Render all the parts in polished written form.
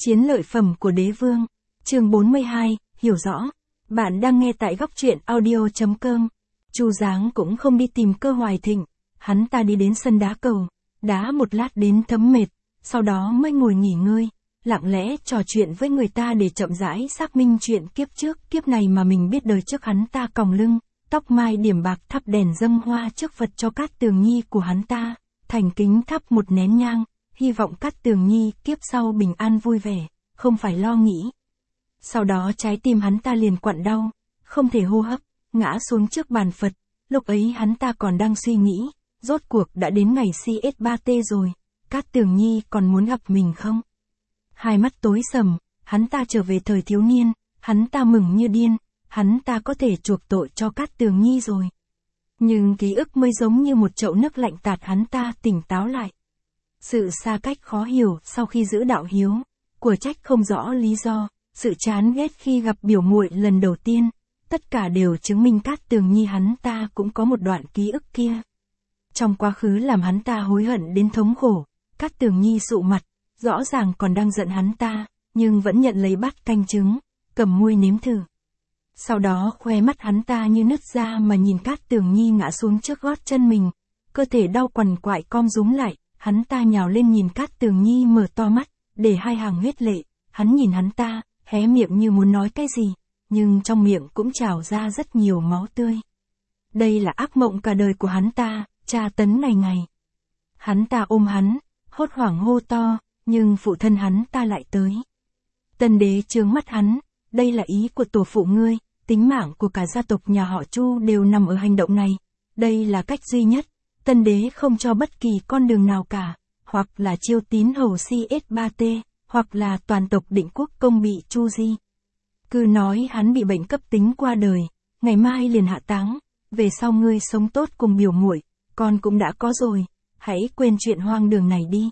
Chiến lợi phẩm của đế vương. Chương 42, hiểu rõ. Bạn đang nghe tại góc truyện audio.com. Chu Giáng cũng không đi tìm Cơ Hoài Thịnh, hắn ta đi đến sân đá cầu, đá một lát đến thấm mệt, sau đó mới ngồi nghỉ ngơi, lặng lẽ trò chuyện với người ta để chậm rãi xác minh chuyện kiếp trước kiếp này mà mình biết. Đời trước hắn ta còng lưng, tóc mai điểm bạc, thắp đèn dâng hoa trước Phật cho Cát Tường Nhi của hắn ta, thành kính thắp một nén nhang, hy vọng Cát Tường Nhi kiếp sau bình an vui vẻ, không phải lo nghĩ. Sau đó trái tim hắn ta liền quặn đau, không thể hô hấp, ngã xuống trước bàn Phật. Lúc ấy hắn ta còn đang suy nghĩ, rốt cuộc đã đến ngày CS3T rồi, Cát Tường Nhi còn muốn gặp mình không? Hai mắt tối sầm, hắn ta trở về thời thiếu niên, hắn ta mừng như điên, hắn ta có thể chuộc tội cho Cát Tường Nhi rồi. Nhưng ký ức mới giống như một chậu nước lạnh tạt hắn ta tỉnh táo lại. Sự xa cách khó hiểu sau khi giữ đạo hiếu, của trách không rõ lý do, sự chán ghét khi gặp biểu muội lần đầu tiên, tất cả đều chứng minh Cát Tường Nhi hắn ta cũng có một đoạn ký ức kia. Trong quá khứ làm hắn ta hối hận đến thống khổ, Cát Tường Nhi sụ mặt, rõ ràng còn đang giận hắn ta, nhưng vẫn nhận lấy bát canh trứng, cầm muôi nếm thử. Sau đó khoe mắt hắn ta như nứt ra mà nhìn Cát Tường Nhi ngã xuống trước gót chân mình, cơ thể đau quằn quại com rúm lại, hắn ta nhào lên nhìn Cát Tường Nhi mở to mắt, để hai hàng huyết lệ, hắn nhìn hắn ta, hé miệng như muốn nói cái gì, nhưng trong miệng cũng trào ra rất nhiều máu tươi. Đây là ác mộng cả đời của hắn ta, tra tấn ngày ngày. Hắn ta ôm hắn, hốt hoảng hô to, nhưng phụ thân hắn ta lại tới. Tân đế trướng mắt hắn, đây là ý của tổ phụ ngươi, tính mạng của cả gia tộc nhà họ Chu đều nằm ở hành động này. Đây là cách duy nhất, tân đế không cho bất kỳ con đường nào cả, hoặc là chiêu tín hầu CS3T, hoặc là toàn tộc Định Quốc Công bị Chu di. Cứ nói hắn bị bệnh cấp tính qua đời, ngày mai liền hạ táng, về sau ngươi sống tốt cùng biểu muội, con cũng đã có rồi, hãy quên chuyện hoang đường này đi.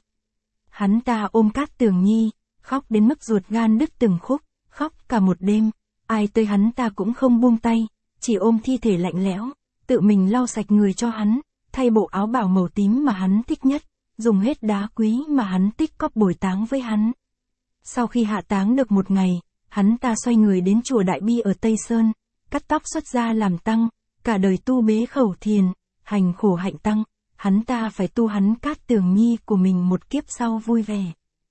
Hắn ta ôm Cát Tường Nhi, khóc đến mức ruột gan đứt từng khúc, khóc cả một đêm, ai tới hắn ta cũng không buông tay, chỉ ôm thi thể lạnh lẽo, tự mình lau sạch người cho hắn, thay bộ áo bào màu tím mà hắn thích nhất, dùng hết đá quý mà hắn tích cóp bồi táng với hắn. Sau khi hạ táng được một ngày, hắn ta xoay người đến chùa Đại Bi ở Tây Sơn, cắt tóc xuất gia làm tăng, cả đời tu bế khẩu thiền, hành khổ hạnh tăng, hắn ta phải tu hắn Cát Tường Nhi của mình một kiếp sau vui vẻ.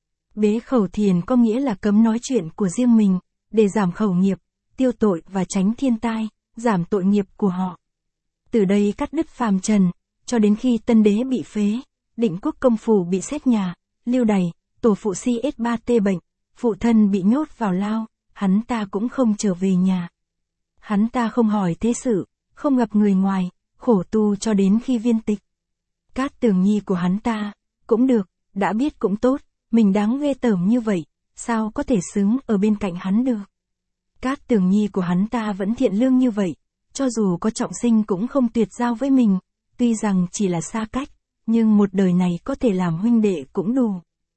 Bế khẩu thiền có nghĩa là cấm nói chuyện của riêng mình, để giảm khẩu nghiệp, tiêu tội và tránh thiên tai, giảm tội nghiệp của họ. Từ đây cắt đứt phàm trần, cho đến khi tân đế bị phế, Định Quốc Công phủ bị xét nhà, lưu đày, tổ phụ CS3T bệnh, phụ thân bị nhốt vào lao, hắn ta cũng không trở về nhà. Hắn ta không hỏi thế sự, không gặp người ngoài, khổ tu cho đến khi viên tịch. Cát Tường Nhi của hắn ta, cũng được, đã biết cũng tốt, mình đáng ghê tởm như vậy, sao có thể xứng ở bên cạnh hắn được. Cát Tường Nhi của hắn ta vẫn thiện lương như vậy, cho dù có trọng sinh cũng không tuyệt giao với mình, tuy rằng chỉ là xa cách, nhưng một đời này có thể làm huynh đệ cũng đủ.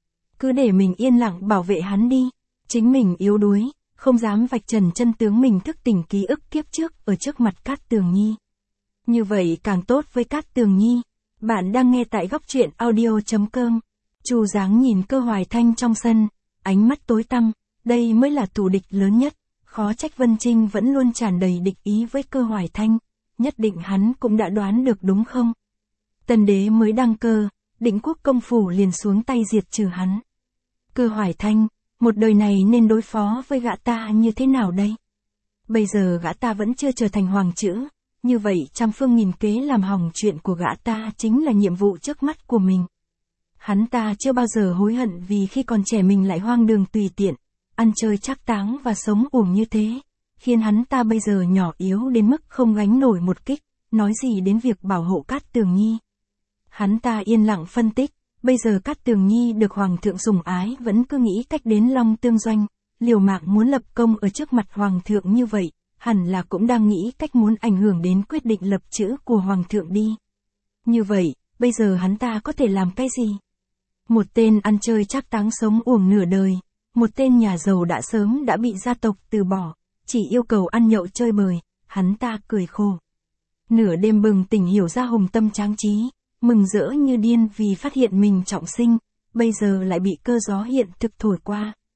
Cứ để mình yên lặng bảo vệ hắn đi, chính mình yếu đuối, không dám vạch trần chân tướng mình thức tỉnh ký ức kiếp trước ở trước mặt Cát Tường Nhi. Như vậy càng tốt với Cát Tường Nhi. Bạn đang nghe tại góc truyện audio.com. Chu Giáng nhìn Cơ Hoài Thanh trong sân, ánh mắt tối tăm, đây mới là thù địch lớn nhất, khó trách Vân Trinh vẫn luôn tràn đầy địch ý với Cơ Hoài Thanh, nhất định hắn cũng đã đoán được đúng không? Tân đế mới đăng cơ, Định Quốc Công phủ liền xuống tay diệt trừ hắn. Cơ Hoài Thanh, một đời này nên đối phó với gã ta như thế nào đây? Bây giờ gã ta vẫn chưa trở thành hoàng chữ, như vậy trăm phương nghìn kế làm hỏng chuyện của gã ta chính là nhiệm vụ trước mắt của mình. Hắn ta chưa bao giờ hối hận vì khi còn trẻ mình lại hoang đường tùy tiện, ăn chơi trác táng và sống uổng như thế, khiến hắn ta bây giờ nhỏ yếu đến mức không gánh nổi một kích, nói gì đến việc bảo hộ Cát Tường Nhi. Hắn ta yên lặng phân tích, bây giờ Cát Tường Nhi được hoàng thượng sủng ái vẫn cứ nghĩ cách đến Long Tương Doanh, liều mạng muốn lập công ở trước mặt hoàng thượng như vậy, hẳn là cũng đang nghĩ cách muốn ảnh hưởng đến quyết định lập chữ của hoàng thượng đi. Như vậy, bây giờ hắn ta có thể làm cái gì? Một tên ăn chơi trác táng sống uổng nửa đời, một tên nhà giàu đã sớm đã bị gia tộc từ bỏ, chỉ yêu cầu ăn nhậu chơi bời, hắn ta cười khổ. Nửa đêm bừng tỉnh hiểu ra hùng tâm tráng trí, mừng rỡ như điên vì phát hiện mình trọng sinh, bây giờ lại bị cơ gió hiện thực thổi qua,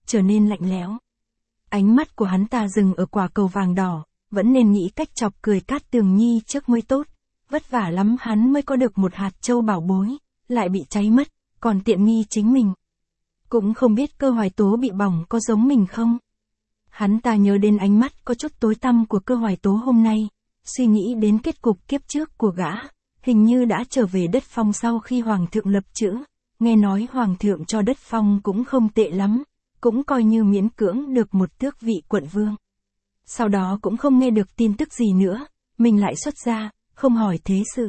trở nên lạnh lẽo. Ánh mắt của hắn ta dừng ở quả cầu vàng đỏ, vẫn nên nghĩ cách chọc cười Cát Tường Nhi trước mới tốt. Vất vả lắm hắn mới có được một hạt châu bảo bối, lại bị cháy mất, còn tiện nghi chính mình. Cũng không biết Cơ Hoài Tố bị bỏng có giống mình không. Hắn ta nhớ đến ánh mắt có chút tối tăm của Cơ Hoài Tố hôm nay, suy nghĩ đến kết cục kiếp trước của gã, hình như đã trở về đất Phong sau khi Hoàng thượng lập chữ, nghe nói Hoàng thượng cho đất Phong cũng không tệ lắm, cũng coi như miễn cưỡng được một tước vị quận vương. Sau đó cũng không nghe được tin tức gì nữa, mình lại xuất gia, không hỏi thế sự.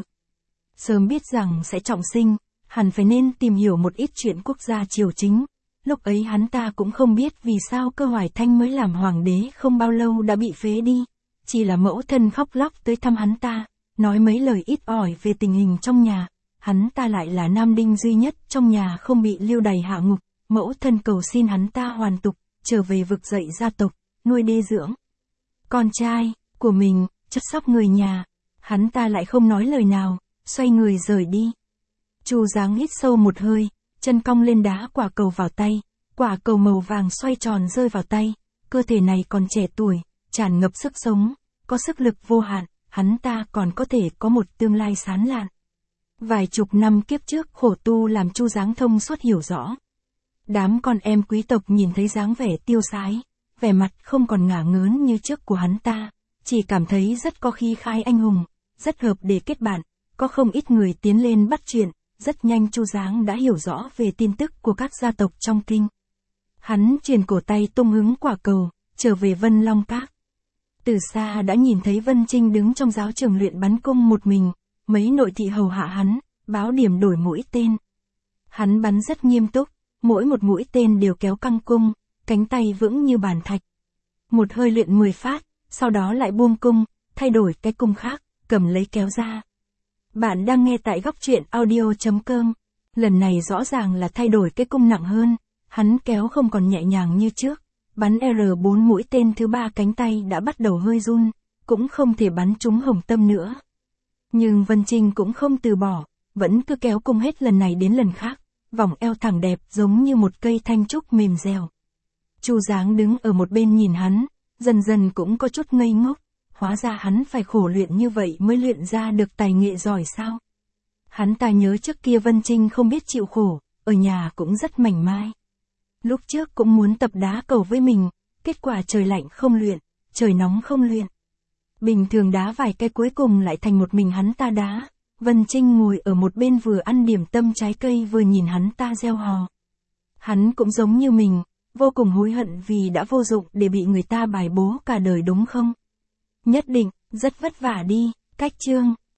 Sớm biết rằng sẽ trọng sinh, hẳn phải nên tìm hiểu một ít chuyện quốc gia triều chính. Lúc ấy hắn ta cũng không biết vì sao Cơ Hoài Thanh mới làm hoàng đế không bao lâu đã bị phế đi. Chỉ là mẫu thân khóc lóc tới thăm hắn ta, nói mấy lời ít ỏi về tình hình trong nhà. Hắn ta lại là nam đinh duy nhất trong nhà không bị lưu đày hạ ngục. Mẫu thân cầu xin hắn ta hoàn tục, trở về vực dậy gia tộc, nuôi đê dưỡng con trai của mình, chăm sóc người nhà. Hắn ta lại không nói lời nào, xoay người rời đi. Chu Giáng hít sâu một hơi, chân cong lên đá quả cầu vào tay, quả cầu màu vàng xoay tròn rơi vào tay. Cơ thể này còn trẻ tuổi, tràn ngập sức sống, có sức lực vô hạn, hắn ta còn có thể có một tương lai sáng lạn. Vài chục năm kiếp trước khổ tu làm Chu Giáng thông suốt hiểu rõ. Đám con em quý tộc nhìn thấy dáng vẻ tiêu sái, vẻ mặt không còn ngả ngớn như trước của hắn ta, chỉ cảm thấy rất có khí khái anh hùng, rất hợp để kết bạn, có không ít người tiến lên bắt chuyện, rất nhanh Chu Giáng đã hiểu rõ về tin tức của các gia tộc trong kinh. Hắn truyền cổ tay tung hứng quả cầu, trở về Vân Long Các. Từ xa đã nhìn thấy Vân Trinh đứng trong giáo trường luyện bắn cung một mình, mấy nội thị hầu hạ hắn, báo điểm đổi mũi tên. Hắn bắn rất nghiêm túc, mỗi một mũi tên đều kéo căng cung, cánh tay vững như bàn thạch. Một hơi luyện 10 phát, sau đó lại buông cung, thay đổi cái cung khác, cầm lấy kéo ra. Bạn đang nghe tại góc truyện audio.com. Lần này rõ ràng là thay đổi cái cung nặng hơn, hắn kéo không còn nhẹ nhàng như trước. Bắn R4 mũi tên thứ 3 cánh tay đã bắt đầu hơi run, cũng không thể bắn trúng hồng tâm nữa. Nhưng Vân Trinh cũng không từ bỏ, vẫn cứ kéo cung hết lần này đến lần khác, vòng eo thẳng đẹp giống như một cây thanh trúc mềm dẻo. Chu Giáng đứng ở một bên nhìn hắn, dần dần cũng có chút ngây ngốc, hóa ra hắn phải khổ luyện như vậy mới luyện ra được tài nghệ giỏi sao. Hắn ta nhớ trước kia Vân Trinh không biết chịu khổ, ở nhà cũng rất mảnh mai. Lúc trước cũng muốn tập đá cầu với mình, kết quả trời lạnh không luyện, trời nóng không luyện. Bình thường đá vài cái cuối cùng lại thành một mình hắn ta đá. Vân Trinh ngồi ở một bên vừa ăn điểm tâm trái cây vừa nhìn hắn ta reo hò. Hắn cũng giống như mình, vô cùng hối hận vì đã vô dụng để bị người ta bài bố cả đời đúng không? Nhất định, rất vất vả đi, cách chương.